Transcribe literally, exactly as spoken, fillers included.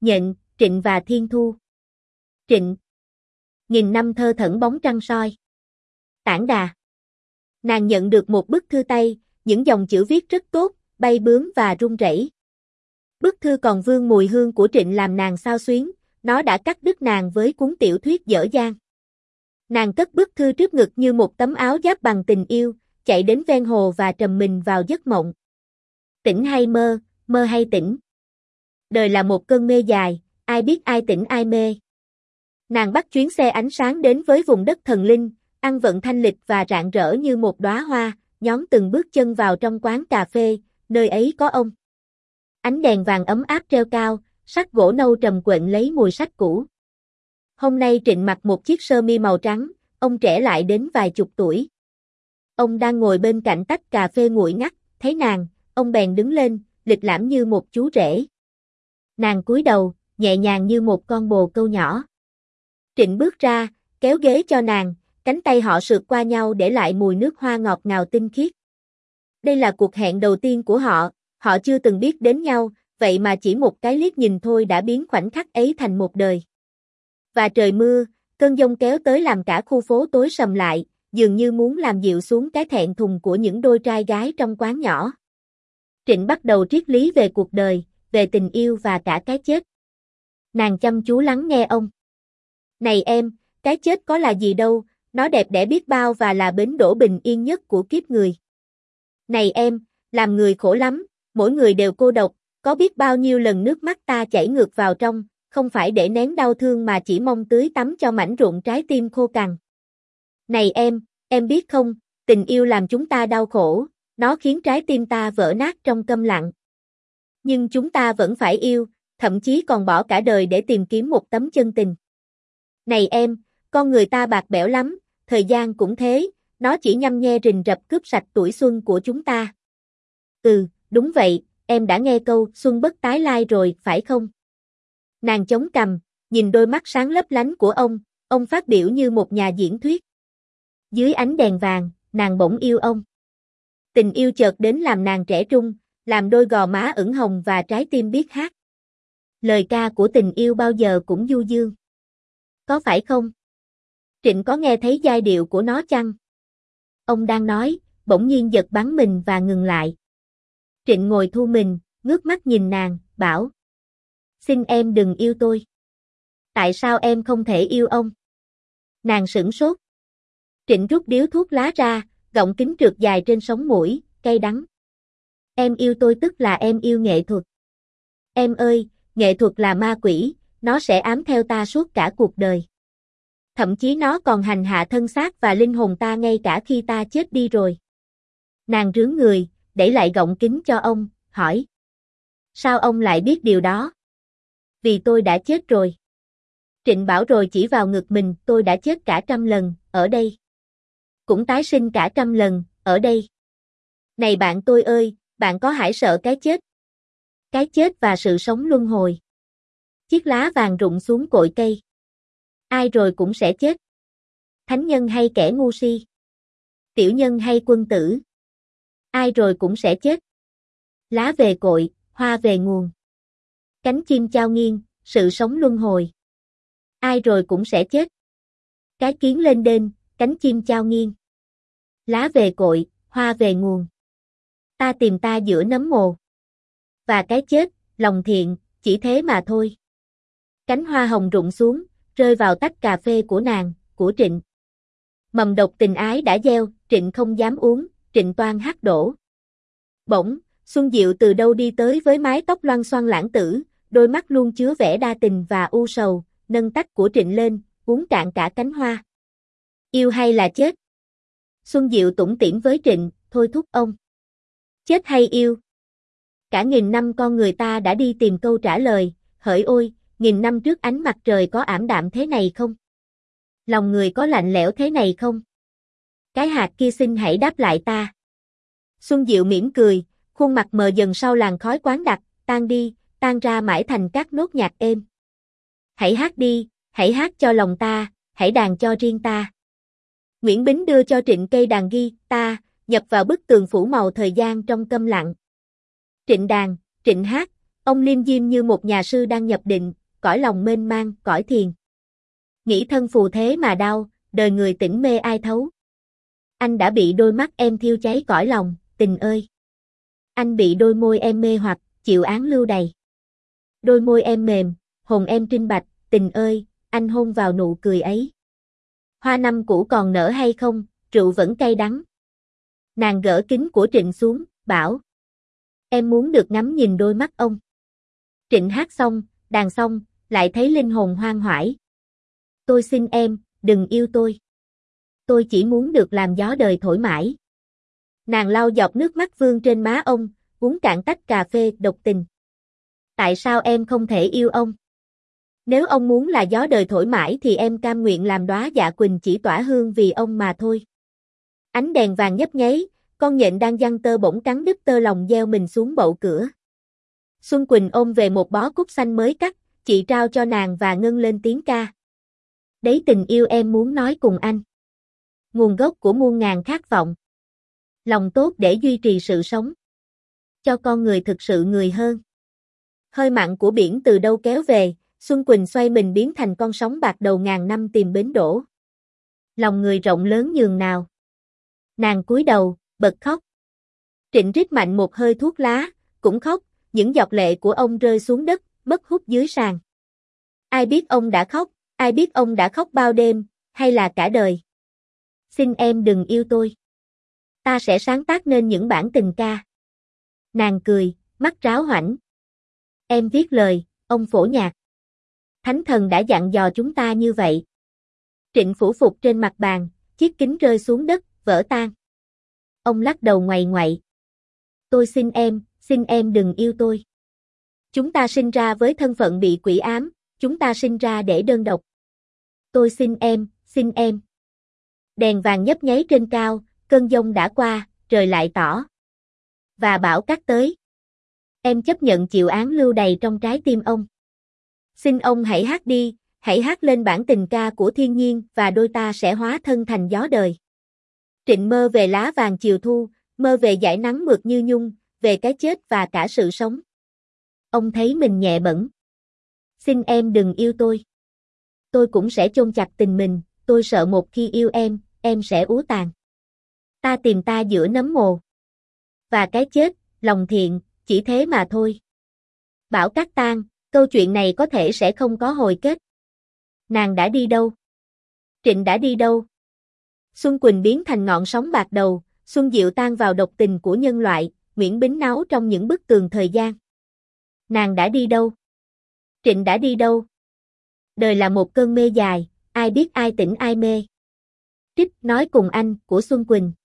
Nhện, Trịnh và Thiên Thu. Trịnh. Nghìn năm thơ thẩn bóng trăng soi. Tản đà. Nàng nhận được một bức thư tay, những dòng chữ viết rất tốt, bay bướm và rung rẩy. Bức thư còn vương mùi hương của Trịnh làm nàng xao xuyến, nó đã cắt đứt nàng với cuốn tiểu thuyết dở dang. Nàng cất bức thư trước ngực như một tấm áo giáp bằng tình yêu, chạy đến ven hồ và trầm mình vào giấc mộng. Tỉnh hay mơ, mơ hay tỉnh. Đời là một cơn mê dài, ai biết ai tỉnh ai mê. Nàng bắt chuyến xe ánh sáng đến với vùng đất thần linh, ăn vận thanh lịch và rạng rỡ như một đóa hoa, nhón từng bước chân vào trong quán cà phê, nơi ấy có ông. Ánh đèn vàng ấm áp treo cao, sắc gỗ nâu trầm quện lấy mùi sách cũ. Hôm nay Trịnh mặc một chiếc sơ mi màu trắng, ông trẻ lại đến vài chục tuổi. Ông đang ngồi bên cạnh tách cà phê nguội ngắt, thấy nàng, ông bèn đứng lên, lịch lãm như một chú rể. Nàng cúi đầu, nhẹ nhàng như một con bồ câu nhỏ. Trịnh bước ra, kéo ghế cho nàng, cánh tay họ sượt qua nhau để lại mùi nước hoa ngọt ngào tinh khiết. Đây là cuộc hẹn đầu tiên của họ, họ chưa từng biết đến nhau, vậy mà chỉ một cái liếc nhìn thôi đã biến khoảnh khắc ấy thành một đời. Và trời mưa, cơn giông kéo tới làm cả khu phố tối sầm lại, dường như muốn làm dịu xuống cái thẹn thùng của những đôi trai gái trong quán nhỏ. Trịnh bắt đầu triết lý về cuộc đời, về tình yêu và cả cái chết. Nàng chăm chú lắng nghe ông. Này em, cái chết có là gì đâu, nó đẹp đẽ biết bao và là bến đỗ bình yên nhất của kiếp người. Này em, làm người khổ lắm, mỗi người đều cô độc, có biết bao nhiêu lần nước mắt ta chảy ngược vào trong, không phải để nén đau thương mà chỉ mong tưới tắm cho mảnh ruộng trái tim khô cằn. Này em, em biết không, tình yêu làm chúng ta đau khổ, nó khiến trái tim ta vỡ nát trong câm lặng. Nhưng chúng ta vẫn phải yêu, thậm chí còn bỏ cả đời để tìm kiếm một tấm chân tình. Này em, con người ta bạc bẽo lắm, thời gian cũng thế, nó chỉ nhăm nhe rình rập cướp sạch tuổi xuân của chúng ta. Ừ, đúng vậy, em đã nghe câu xuân bất tái lai rồi, phải không? Nàng chống cằm, nhìn đôi mắt sáng lấp lánh của ông, ông phát biểu như một nhà diễn thuyết. Dưới ánh đèn vàng, nàng bỗng yêu ông. Tình yêu chợt đến làm nàng trẻ trung, làm đôi gò má ửng hồng và trái tim biết hát. Lời ca của tình yêu bao giờ cũng du dương. Có phải không? Trịnh có nghe thấy giai điệu của nó chăng? Ông đang nói, bỗng nhiên giật bắn mình và ngừng lại. Trịnh ngồi thu mình, ngước mắt nhìn nàng, bảo. Xin em đừng yêu tôi. Tại sao em không thể yêu ông? Nàng sửng sốt. Trịnh rút điếu thuốc lá ra, gọng kính trượt dài trên sống mũi, cay đắng. Em yêu tôi tức là em yêu nghệ thuật. Em ơi, nghệ thuật là ma quỷ, nó sẽ ám theo ta suốt cả cuộc đời. Thậm chí nó còn hành hạ thân xác và linh hồn ta ngay cả khi ta chết đi rồi. Nàng rướn người, đẩy lại gọng kính cho ông, hỏi. Sao ông lại biết điều đó? Vì tôi đã chết rồi. Trịnh bảo rồi chỉ vào ngực mình, tôi đã chết cả trăm lần, ở đây. Cũng tái sinh cả trăm lần, ở đây. Này bạn tôi ơi, bạn có hãi sợ cái chết? Cái chết và sự sống luân hồi. Chiếc lá vàng rụng xuống cội cây. Ai rồi cũng sẽ chết. Thánh nhân hay kẻ ngu si? Tiểu nhân hay quân tử? Ai rồi cũng sẽ chết. Lá về cội, hoa về nguồn. Cánh chim chao nghiêng, sự sống luân hồi. Ai rồi cũng sẽ chết. Cái kiến lên đên, cánh chim chao nghiêng. Lá về cội, hoa về nguồn. Ta tìm ta giữa nấm mồ. Và cái chết, lòng thiện, chỉ thế mà thôi. Cánh hoa hồng rụng xuống, rơi vào tách cà phê của nàng, của Trịnh. Mầm độc tình ái đã gieo, Trịnh không dám uống, Trịnh toan hát đổ. Bỗng, Xuân Diệu từ đâu đi tới với mái tóc loăn xoăn lãng tử, đôi mắt luôn chứa vẻ đa tình và u sầu, nâng tách của Trịnh lên, uống cạn cả cánh hoa. Yêu hay là chết? Xuân Diệu tủm tỉm với Trịnh, thôi thúc ông. Chết hay yêu? Cả nghìn năm con người ta đã đi tìm câu trả lời, hỡi ôi, nghìn năm trước ánh mặt trời có ảm đạm thế này không? Lòng người có lạnh lẽo thế này không? Cái hạt kia xin hãy đáp lại ta. Xuân Diệu mỉm cười, khuôn mặt mờ dần sau làn khói quán đặc, tan đi, tan ra mãi thành các nốt nhạc êm. Hãy hát đi, hãy hát cho lòng ta, hãy đàn cho riêng ta. Nguyễn Bính đưa cho Trịnh cây đàn ghi, ta, nhập vào bức tường phủ màu thời gian trong câm lặng. Trịnh đàn, Trịnh hát, Ông liêm diêm như một nhà sư đang nhập định, cõi lòng mênh mang, cõi thiền. Nghĩ thân phù thế mà đau, đời người tỉnh mê ai thấu. Anh đã bị đôi mắt em thiêu cháy cõi lòng, tình ơi. Anh bị đôi môi em mê hoặc, chịu án lưu đầy. Đôi môi em mềm, hồn em trinh bạch, tình ơi, anh hôn vào nụ cười ấy. Hoa năm cũ còn nở hay không, rượu vẫn cay đắng. Nàng gỡ kính của Trịnh xuống, bảo. Em muốn được ngắm nhìn đôi mắt ông. Trịnh hát xong, đàn xong, lại thấy linh hồn hoang hoải. Tôi xin em, đừng yêu tôi. Tôi chỉ muốn được làm gió đời thổi mãi. Nàng lau giọt nước mắt vương trên má ông, uống cạn tách cà phê độc tình. Tại sao em không thể yêu ông? Nếu ông muốn là gió đời thổi mãi thì em cam nguyện làm đóa dạ quỳnh chỉ tỏa hương vì ông mà thôi. Ánh đèn vàng nhấp nháy, con nhện đang giăng tơ bỗng cắn đứt tơ lòng gieo mình xuống bậu cửa. Xuân Quỳnh ôm về một bó cúc xanh mới cắt, chị trao cho nàng và ngân lên tiếng ca. Đấy tình yêu em muốn nói cùng anh. Nguồn gốc của muôn ngàn khát vọng. Lòng tốt để duy trì sự sống. Cho con người thực sự người hơn. Hơi mặn của biển từ đâu kéo về, Xuân Quỳnh xoay mình biến thành con sóng bạc đầu ngàn năm tìm bến đổ. Lòng người rộng lớn nhường nào. Nàng cúi đầu, bật khóc. Trịnh rít mạnh một hơi thuốc lá, cũng khóc, những giọt lệ của ông rơi xuống đất, mất hút dưới sàn. Ai biết ông đã khóc, ai biết ông đã khóc bao đêm, hay là cả đời. Xin em đừng yêu tôi. Ta sẽ sáng tác nên những bản tình ca. Nàng cười, mắt ráo hoảnh. Em viết lời, ông phổ nhạc. Thánh thần đã dặn dò chúng ta như vậy. Trịnh phủ phục trên mặt bàn, chiếc kính rơi xuống đất, vỡ tan. Ông lắc đầu ngoày ngoậy. Tôi xin em, xin em đừng yêu tôi. Chúng ta sinh ra với thân phận bị quỷ ám, chúng ta sinh ra để đơn độc. Tôi xin em, xin em. Đèn vàng nhấp nháy trên cao, cơn giông đã qua, trời lại tỏ. Và bão cát tới. Em chấp nhận chịu án lưu đầy trong trái tim ông. Xin ông hãy hát đi, hãy hát lên bản tình ca của thiên nhiên và đôi ta sẽ hóa thân thành gió đời. Trịnh mơ về lá vàng chiều thu, mơ về dải nắng mượt như nhung, về cái chết và cả sự sống. Ông thấy mình nhẹ bẫng. Xin em đừng yêu tôi. Tôi cũng sẽ chôn chặt tình mình, tôi sợ một khi yêu em, em sẽ úa tàn. Ta tìm ta giữa nấm mồ. Và cái chết, lòng thiện, chỉ thế mà thôi. Bão cát tan, câu chuyện này có thể sẽ không có hồi kết. Nàng đã đi đâu? Trịnh đã đi đâu? Xuân Quỳnh biến thành ngọn sóng bạc đầu, xuân diệu tan vào độc tình của nhân loại, Nguyễn Bính náu trong những bức tường thời gian. Nàng đã đi đâu? Trịnh đã đi đâu? Đời là một cơn mê dài, ai biết ai tỉnh ai mê. Trích nói cùng anh của Xuân Quỳnh.